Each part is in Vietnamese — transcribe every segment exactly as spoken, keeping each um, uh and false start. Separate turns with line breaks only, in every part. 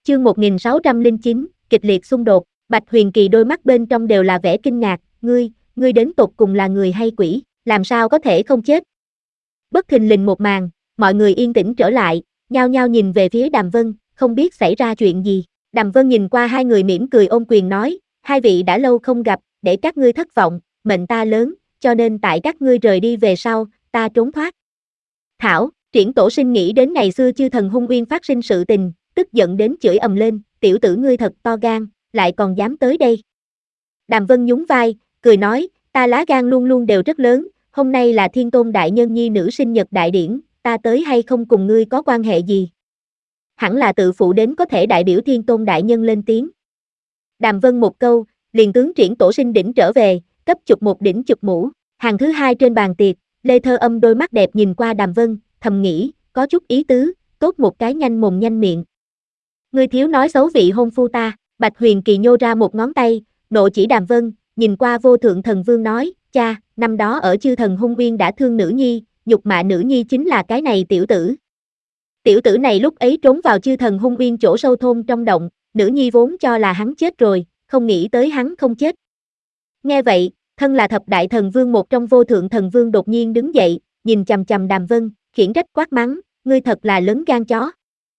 Chương một nghìn sáu trăm lẻ chín, kịch liệt xung đột. Bạch Huyền Kỳ đôi mắt bên trong đều là vẻ kinh ngạc, ngươi, ngươi đến tột cùng là người hay quỷ, làm sao có thể không chết? Bất thình lình một màn, mọi người yên tĩnh trở lại, nhao nhao nhìn về phía Đàm Vân, không biết xảy ra chuyện gì. Đàm Vân nhìn qua hai người mỉm cười ôm quyền nói, hai vị đã lâu không gặp, để các ngươi thất vọng, mệnh ta lớn, cho nên tại các ngươi rời đi về sau, ta trốn thoát. Thảo, Triển Tổ Sinh nghĩ đến ngày xưa chư thần hung uyên phát sinh sự tình, tức giận đến chửi ầm lên, tiểu tử ngươi thật to gan, lại còn dám tới đây. Đàm Vân nhún vai, cười nói, ta lá gan luôn luôn đều rất lớn, hôm nay là Thiên Tôn Đại Nhân nhi nữ sinh nhật đại điển, ta tới hay không cùng ngươi có quan hệ gì? Hẳn là tự phụ đến có thể đại biểu Thiên Tôn Đại Nhân lên tiếng. Đàm Vân một câu, liền tướng Triển Tổ Sinh đỉnh trở về, cấp chụp một đỉnh chụp mũ. Hàng thứ hai trên bàn tiệc, Lê Thơ Âm đôi mắt đẹp nhìn qua Đàm Vân, thầm nghĩ, có chút ý tứ, tốt một cái nhanh mồm nhanh miệng. Ngươi thiếu nói xấu vị hôn phu ta. Bạch Huyền Kỳ nhô ra một ngón tay, nộ chỉ Đàm Vân, nhìn qua Vô Thượng Thần Vương nói, cha, năm đó ở chư thần hung uyên đã thương nữ nhi, nhục mạ nữ nhi chính là cái này tiểu tử. Tiểu tử này lúc ấy trốn vào chư thần hung uyên chỗ sâu thôn trong động, nữ nhi vốn cho là hắn chết rồi, không nghĩ tới hắn không chết. Nghe vậy, thân là thập đại thần vương một trong Vô Thượng Thần Vương đột nhiên đứng dậy, nhìn chằm chằm Đàm Vân, khiển trách quát mắng, ngươi thật là lớn gan chó.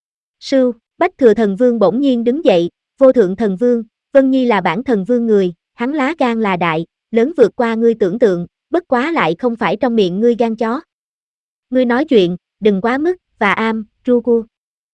Sưu, Bách Thừa Thần Vương bỗng nhiên đứng dậy, Vô Thượng Thần Vương, Vân Nhi là bản thần vương người, hắn lá gan là đại, lớn vượt qua ngươi tưởng tượng, bất quá lại không phải trong miệng ngươi gan chó. Ngươi nói chuyện, đừng quá mức, và am, ru cu.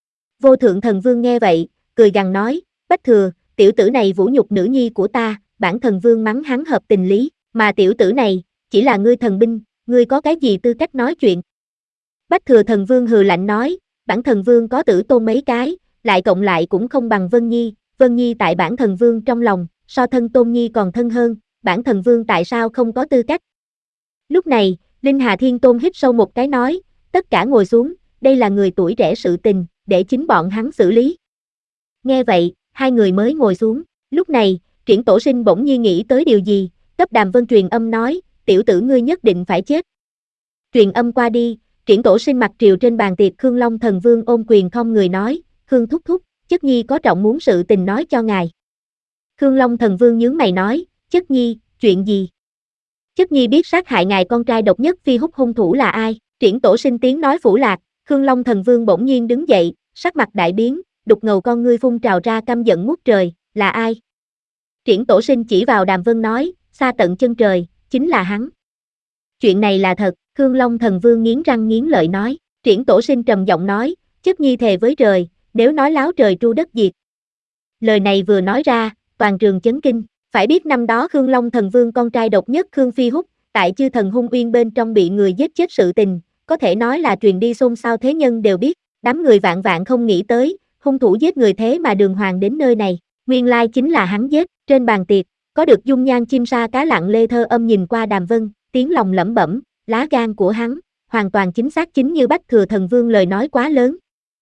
Vô Thượng Thần Vương nghe vậy, cười gằn nói, Bách Thừa, tiểu tử này vũ nhục nữ nhi của ta, bản thần vương mắng hắn hợp tình lý, mà tiểu tử này, chỉ là ngươi thần binh, ngươi có cái gì tư cách nói chuyện. Bách Thừa Thần Vương hừ lạnh nói, bản thần vương có tử tôn mấy cái, lại cộng lại cũng không bằng Vân Nhi, Vân Nhi tại bản thần vương trong lòng, so thân Tôn Nhi còn thân hơn, bản thần vương tại sao không có tư cách. Lúc này, Linh Hà Thiên Tôn hít sâu một cái nói, tất cả ngồi xuống, đây là người tuổi trẻ sự tình, để chính bọn hắn xử lý. Nghe vậy, hai người mới ngồi xuống, lúc này, Triển Tổ Sinh bỗng nhiên nghĩ tới điều gì, cấp Đàm Vân truyền âm nói, tiểu tử ngươi nhất định phải chết. Truyền âm qua đi, Triển Tổ Sinh mặt triều trên bàn tiệc Khương Long Thần Vương ôm quyền không người nói, Khương thúc thúc, chất nhi có trọng muốn sự tình nói cho ngài. Khương Long Thần Vương nhướng mày nói, chất nhi, chuyện gì? Chất nhi biết sát hại ngài con trai độc nhất Phi Húc hung thủ là ai? Triển Tổ Sinh tiếng nói phủ lạc, Khương Long Thần Vương bỗng nhiên đứng dậy, sắc mặt đại biến, đục ngầu con ngươi phun trào ra căm giận ngút trời, là ai? Triển Tổ Sinh chỉ vào Đàm Vân nói, xa tận chân trời, chính là hắn. Chuyện này là thật, Khương Long Thần Vương nghiến răng nghiến lợi nói, Triển Tổ Sinh trầm giọng nói, chất nhi thề với trời, nếu nói láo trời tru đất diệt. Lời này vừa nói ra, toàn trường chấn kinh, phải biết năm đó Khương Long Thần Vương con trai độc nhất Khương Phi Húc, tại chư thần hung uyên bên trong bị người giết chết sự tình, có thể nói là truyền đi xôn xao thế nhân đều biết, đám người vạn vạn không nghĩ tới, hung thủ giết người thế mà đường hoàng đến nơi này, nguyên lai chính là hắn giết. Trên bàn tiệc, có được dung nhan chim sa cá lặng Lê Thơ Âm nhìn qua Đàm Vân, tiếng lòng lẩm bẩm, lá gan của hắn, hoàn toàn chính xác chính như Bách Thừa Thần Vương lời nói quá lớn.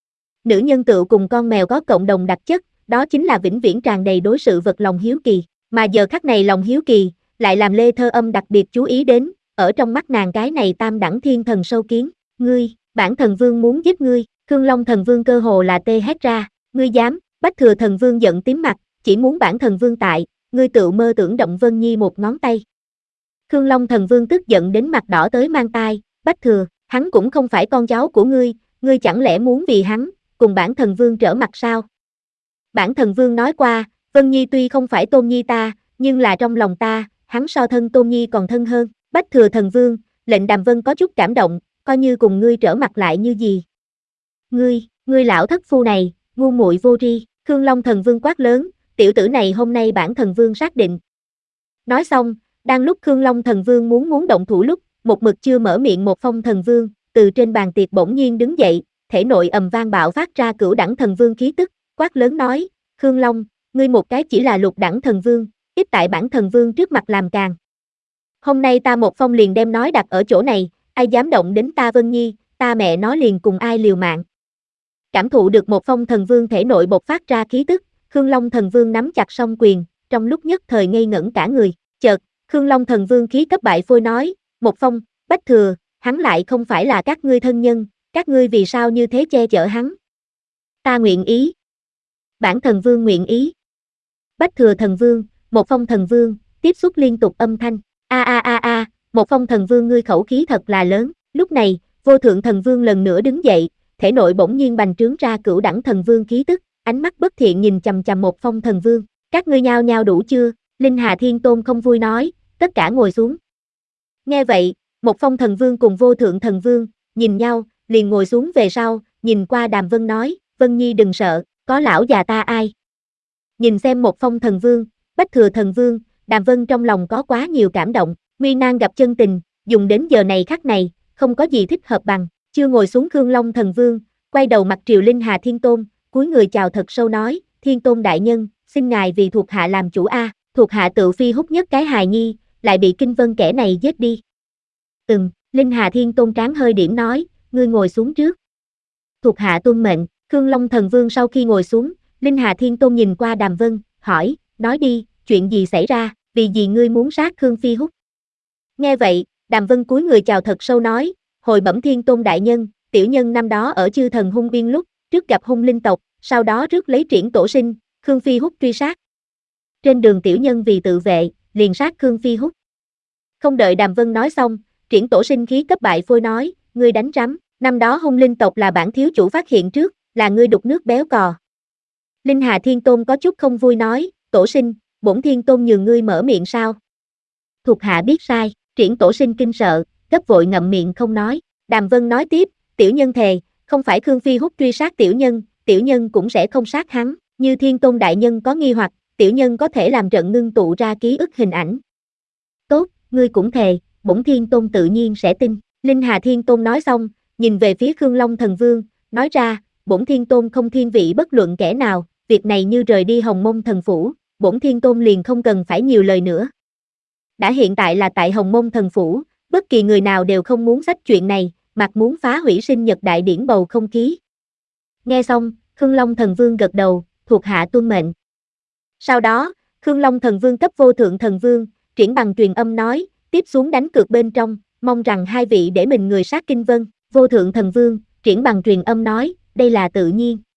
Nữ nhân tựu cùng con mèo có cộng đồng đặc chất, đó chính là vĩnh viễn tràn đầy đối sự vật lòng hiếu kỳ, mà giờ khắc này lòng hiếu kỳ, lại làm Lê Thơ Âm đặc biệt chú ý đến, ở trong mắt nàng cái này tam đẳng thiên thần sâu kiến, ngươi, bản thần vương muốn giết ngươi, Khương Long Thần Vương cơ hồ là tê hét ra, ngươi dám, Bách Thừa Thần Vương giận tím mặt, chỉ muốn bản thần vương tại, ngươi tự mơ tưởng động Vân Nhi một ngón tay. Khương Long Thần Vương tức giận đến mặt đỏ tới mang tai, Bách Thừa, hắn cũng không phải con cháu của ngươi, ngươi chẳng lẽ muốn vì hắn, cùng bản thần vương trở mặt sao? Bản thần vương nói qua, Vân Nhi tuy không phải Tôn Nhi ta, nhưng là trong lòng ta, hắn so thân Tôn Nhi còn thân hơn. Bách Thừa Thần Vương, lệnh Đàm Vân có chút cảm động, coi như cùng ngươi trở mặt lại như gì. Ngươi, ngươi lão thất phu này, ngu muội vô tri, Khương Long Thần Vương quát lớn, tiểu tử này hôm nay bản thần vương xác định. Nói xong, đang lúc Khương Long Thần Vương muốn muốn động thủ lúc, một mực chưa mở miệng một Phong Thần Vương, từ trên bàn tiệc bỗng nhiên đứng dậy, thể nội ầm vang bạo phát ra cửu đẳng thần vương khí tức, quát lớn nói, Khương Long, ngươi một cái chỉ là lục đẳng thần vương, tiếp tại bản thần vương trước mặt làm càng. Hôm nay ta một phong liền đem nói đặt ở chỗ này, ai dám động đến ta Vân Nhi, ta mẹ nó liền cùng ai liều mạng. Cảm thụ được một Phong Thần Vương thể nội bộc phát ra khí tức, Khương Long Thần Vương nắm chặt song quyền, trong lúc nhất thời ngây ngẩn cả người, chợt, Khương Long Thần Vương khí cấp bại phôi nói, Một Phong, Bách Thừa, hắn lại không phải là các ngươi thân nhân, các ngươi vì sao như thế che chở hắn? Ta nguyện ý. Bản thần vương nguyện ý. Bách thừa thần vương, một phong thần vương, tiếp xúc liên tục âm thanh. A a a a, một phong thần vương ngươi khẩu khí thật là lớn. Lúc này, vô thượng thần vương lần nữa đứng dậy, thể nội bỗng nhiên bành trướng ra cửu đẳng thần vương khí tức, ánh mắt bất thiện nhìn chằm chằm một phong thần vương. Các ngươi nhao nhao đủ chưa? Linh Hà Thiên Tôn không vui nói, tất cả ngồi xuống. Nghe vậy, một phong thần vương cùng vô thượng thần vương, nhìn nhau, liền ngồi xuống về sau, nhìn qua Đàm Vân nói, Vân Nhi đừng sợ, có lão già ta ai. Nhìn xem một phong thần vương, bách thừa thần vương, Đàm Vân trong lòng có quá nhiều cảm động, nguy nan gặp chân tình, dùng đến giờ này khắc này, không có gì thích hợp bằng, chưa ngồi xuống Khương Long thần vương, quay đầu mặt triều Linh Hà Thiên Tôn, cúi người chào thật sâu nói, Thiên Tôn đại nhân, xin ngài vì thuộc hạ làm chủ a, thuộc hạ tự phi hút nhất cái hài nhi, lại bị Kinh Vân kẻ này giết đi. Ừm, Linh Hà Thiên Tôn tráng hơi điểm nói, ngươi ngồi xuống trước. Thuộc hạ tuân mệnh, Khương Long thần vương sau khi ngồi xuống, Linh Hà Thiên Tôn nhìn qua Đàm Vân, hỏi, nói đi, chuyện gì xảy ra, vì gì ngươi muốn sát Khương Phi Húc? Nghe vậy, Đàm Vân cúi người chào thật sâu nói, hồi bẩm Thiên Tôn đại nhân, tiểu nhân năm đó ở chư thần hung biên lúc, trước gặp hung linh tộc, sau đó rước lấy triển tổ sinh, Khương Phi Húc truy sát. Trên đường tiểu nhân vì tự vệ, liền sát Khương Phi Húc. Không đợi Đàm Vân nói xong, triển tổ sinh khí cấp bại phôi nói, ngươi đánh rắm, năm đó hung linh tộc là bản thiếu chủ phát hiện trước, là ngươi đục nước béo cò. Linh Hà Thiên Tôn có chút không vui nói, tổ sinh, bổn Thiên Tôn nhường ngươi mở miệng sao? Thuộc hạ biết sai, triển tổ sinh kinh sợ, gấp vội ngậm miệng không nói. Đàm Vân nói tiếp, tiểu nhân thề, không phải Khương Phi Húc truy sát tiểu nhân, tiểu nhân cũng sẽ không sát hắn, như Thiên Tôn đại nhân có nghi hoặc, tiểu nhân có thể làm trận ngưng tụ ra ký ức hình ảnh. Tốt, ngươi cũng thề, bổn Thiên Tôn tự nhiên sẽ tin. Linh Hà Thiên Tôn nói xong, nhìn về phía Khương Long thần vương, nói ra, bổn Thiên Tôn không thiên vị bất luận kẻ nào, việc này như rời đi Hồng Mông thần phủ, bổn Thiên Tôn liền không cần phải nhiều lời nữa. Đã hiện tại là tại Hồng Mông thần phủ, bất kỳ người nào đều không muốn xách chuyện này, mặc muốn phá hủy sinh nhật đại điển bầu không khí. Nghe xong, Khương Long thần vương gật đầu, thuộc hạ tuân mệnh. Sau đó, Khương Long thần vương cấp vô thượng thần vương, triển bằng truyền âm nói, tiếp xuống đánh cược bên trong, mong rằng hai vị để mình người sát Kinh Vân, vô thượng thần vương, triển bằng truyền âm nói, đây là tự nhiên,